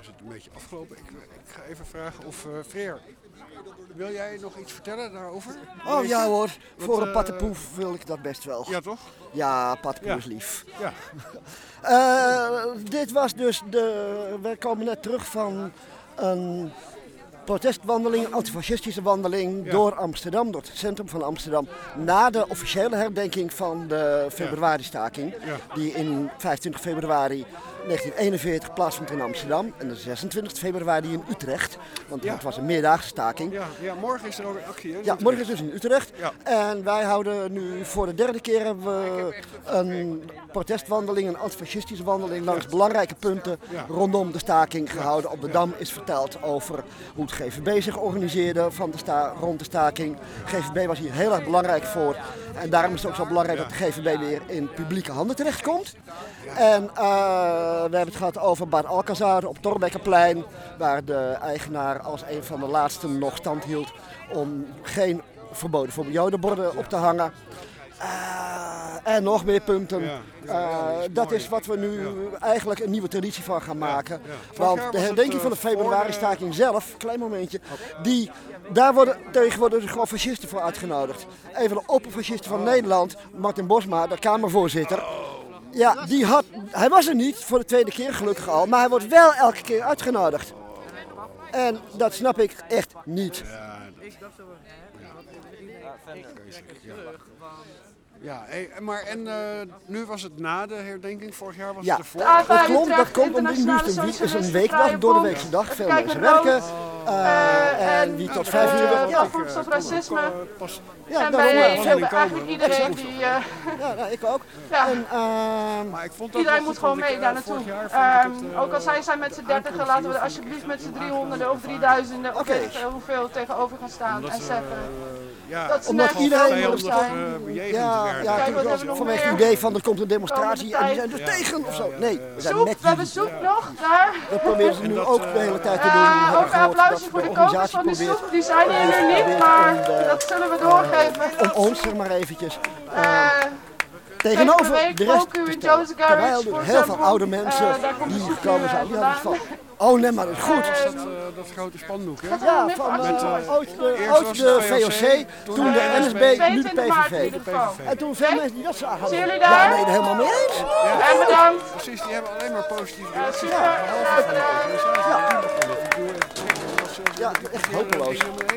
is het een beetje afgelopen. Ik ga even vragen of Freer, wil jij nog iets vertellen daarover? Oh ja hoor, voor een pattenpoef wil ik dat best wel. Ja toch? Ja, pattenpoef is lief. Ja. Dit was dus we komen net terug van een protestwandeling, een antifascistische wandeling door Amsterdam, door het centrum van Amsterdam, na de officiële herdenking van de februari-staking, die in 25 februari 1941 plaatsvond in Amsterdam en de 26 februari in Utrecht, want het was een meerdaagse staking. Ja, morgen is er ook een actie, hè? Ja, morgen is dus in Utrecht. Ja. En wij houden nu voor de derde keer hebben we een protestwandeling, een antifascistische wandeling langs belangrijke punten rondom de staking gehouden. Op de Dam is verteld over hoe het GVB zich organiseerde rond de staking. GVB was hier heel erg belangrijk voor en daarom is het ook zo belangrijk dat de GVB weer in publieke handen terechtkomt. En we hebben het gehad over Bad Alcazar op Thorbeckerplein, waar de eigenaar als een van de laatsten nog stand hield om geen verboden voor jodenborden op te hangen. En nog meer punten. Dat is wat we nu eigenlijk een nieuwe traditie van gaan maken. Want de herdenking van de februari-staking zelf, klein momentje, daar worden tegenwoordig gewoon fascisten voor uitgenodigd. Een van de opperfascisten van Nederland, Martin Bosma, de Kamervoorzitter. Ja, hij was er niet, voor de tweede keer gelukkig al, maar hij wordt wel elke keer uitgenodigd. En dat snap ik echt niet. Ja, maar nu was het na de herdenking, vorig jaar was ja, het ervoor. dat komt omdat nu is een weekdag, door de weekse dag, veel mensen werken. En wie tot 5 uur werkt. Ja, op racisme. Ja, en bij eigenlijk iedereen die... Ja, ik ook. Ja. Maar ik vond iedereen moet gewoon mee daar naartoe. Ook al zijn zij met z'n 30, laten we er alsjeblieft met z'n 300 of 3000 of weet ik veel hoeveel tegenover gaan staan en zeggen dat ze net iedereen zijn. Vanwege het idee van er komt een demonstratie en die zijn er tegen of zo. Nee, we hebben soep nog daar. Dat proberen ze nu ook de hele tijd te doen. Ook een applausje voor de kopers van de soep. Die zijn hier nu niet, maar dat zullen we doorgeven. Om ons zeg maar eventjes tegenover de rest te stellen. Terwijl er heel veel oude mensen die hier gekomen zijn, die hadden van, oh nee, maar dat is goed. Dat grote spandoek, hè? Ja, van ooit de VOC, toen de NSB, nu de PVV. En toen veel mensen die dat zagen, hadden jullie daar? Ja, nee, helemaal mee eens. En bedankt. Precies, die hebben alleen maar positieve reacties. Ja, echt hopeloos.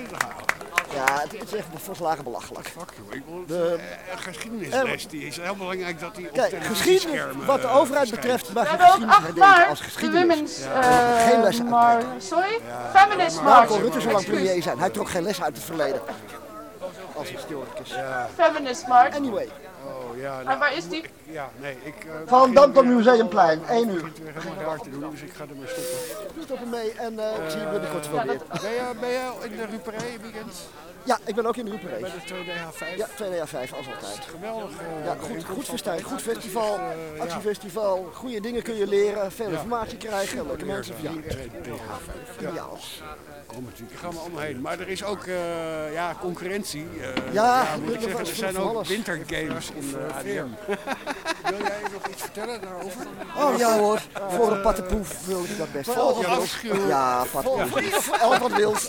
Ja, het is echt volslagen belachelijk. Fuck joh, geschiedenisles, die is heel belangrijk dat die op geschiedenis, wat de overheid betreft, mag je we hebben ook geschiedenis herdenken als geschiedenis. Geen les uit. Sorry? Feminist Nou March. kon Rutte zo lang premier zijn. Hij trok geen les uit het verleden. Als historicus. Feminist March. Anyway. Oh, ja, en waar is die? Van Dam tot Museumplein, 1 uur. Ik begin weer helemaal raar te doen, dus ik ga ermee stoppen. We stoppen mee en ik zie je binnenkort wel weer. Ben jij in de Ruperij weekend? Ja, ik ben ook in de Ruperij. Bij de 2DH5? Ja, 2DH5 als altijd. Geweldig. Ja, goed festijn, goed festival, actiefestival, goede dingen kun je leren, veel informatie krijgen, leuke mensen verdienen. 2DH5. Ideaal. Daar gaan we allemaal heen. Maar er is ook concurrentie. Moet ik zeggen, er zijn ook wintergames in ADM. Wil jij nog iets vertellen daarover? Oh ja hoor, voor een pattenpoef wil ik dat best wel. Ja, pattenpoef. Al wat wild.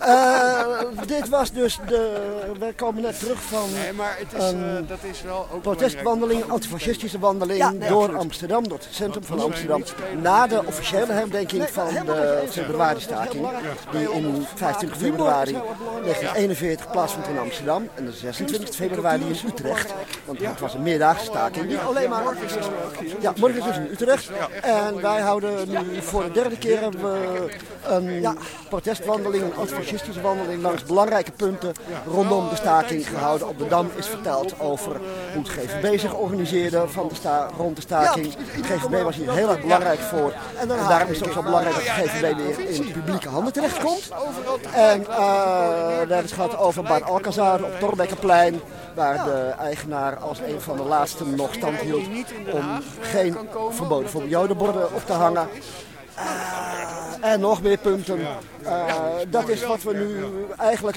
Dit was dus we komen net terug van dat is wel ook protestwandeling, een antifascistische wandeling door Amsterdam, door het centrum van Amsterdam, na de officiële herdenking van de februari-staking, die in 25 februari 1941 plaatsvond in Amsterdam en de 26 februari in Utrecht, want het was een meerdaagse staking. Niet alleen maar morgen is dus in Utrecht. En wij houden nu voor de derde keer hebben we een protestwandeling, een antifascistische wandeling langs belangrijke punten rondom de staking gehouden. Op de Dam is verteld over hoe het GVB zich organiseerde rond de staking. Het GVB was hier heel erg belangrijk voor en daarom is het ook zo belangrijk dat de GVB weer in publieke handen terechtkomt. En we hebben het gehad over Bad Alcazar op Thorbeckerplein, waar de eigenaar als een van de laatsten nog stand hield om geen verboden voor jodenborden op te hangen. En nog meer punten. Dat is wat we nu eigenlijk